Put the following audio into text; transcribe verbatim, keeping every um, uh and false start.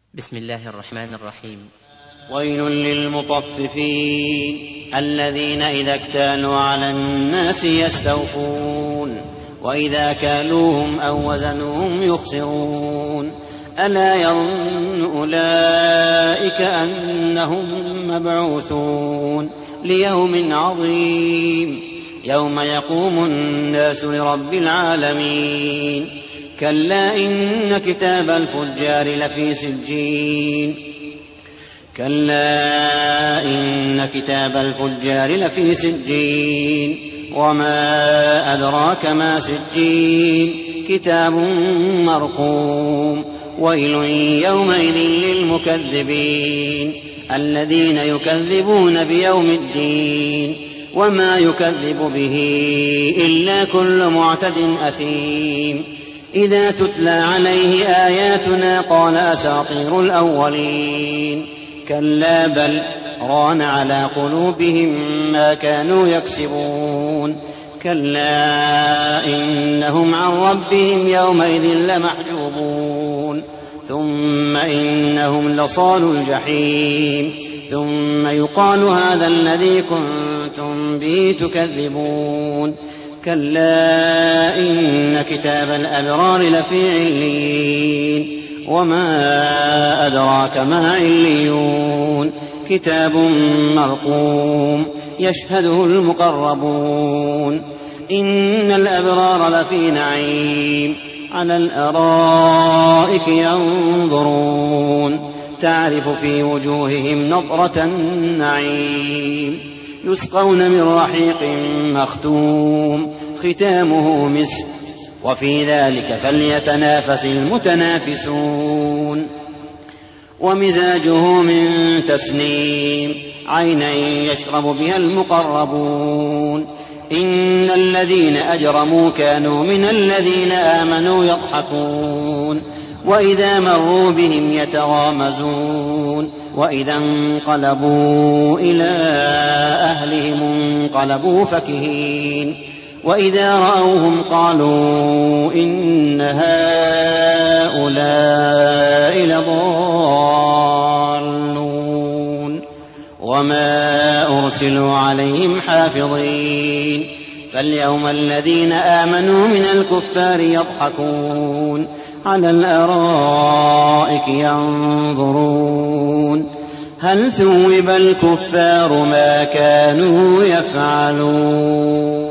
بسم الله الرحمن الرحيم. ويل للمطففين الذين إذا اكتالوا على الناس يستوفون وإذا كالوهم أو وزنوهم يخسرون ألا يظن أولئك أنهم مبعوثون ليوم عظيم يوم يقوم الناس لرب العالمين كلا إن كتاب الفجار لفي سجين كلا إن كتاب الفجار لفي سجين وما أدراك ما سجين كتاب مرقوم ويل يومئذ للمكذبين الذين يكذبون بيوم الدين وما يكذب به إلا كل معتد أثيم إذا تتلى عليه آياتنا قال أساطير الأولين كلا بل ران على قلوبهم ما كانوا يكسبون كلا إنهم عن ربهم يومئذ لمحجوبون ثم إنهم لصالوا الجحيم ثم يقال هذا الذي كنتم به تكذبون كلا إن كتاب الأبرار لفي عليين وما أدراك ما عليون كتاب مرقوم يشهده المقربون إن الأبرار لفي نعيم على الأرائك ينظرون تعرف في وجوههم نضرة النعيم يسقون من رحيق مختوم ختامه مسك وفي ذلك فليتنافس المتنافسون ومزاجه من تسنيم عينا يشرب بها المقربون إن الذين أجرموا كانوا من الذين آمنوا يضحكون وإذا مروا بهم يتغامزون وإذا انقلبوا إلى أهلهم انقلبوا فكهين وإذا رأوهم قالوا إن هؤلاء لضالون وما أرسلوا عليهم حافظين فاليوم الذين آمنوا من الكفار يضحكون على الأرائك ينظرون هل ثوب الكفار ما كانوا يفعلون.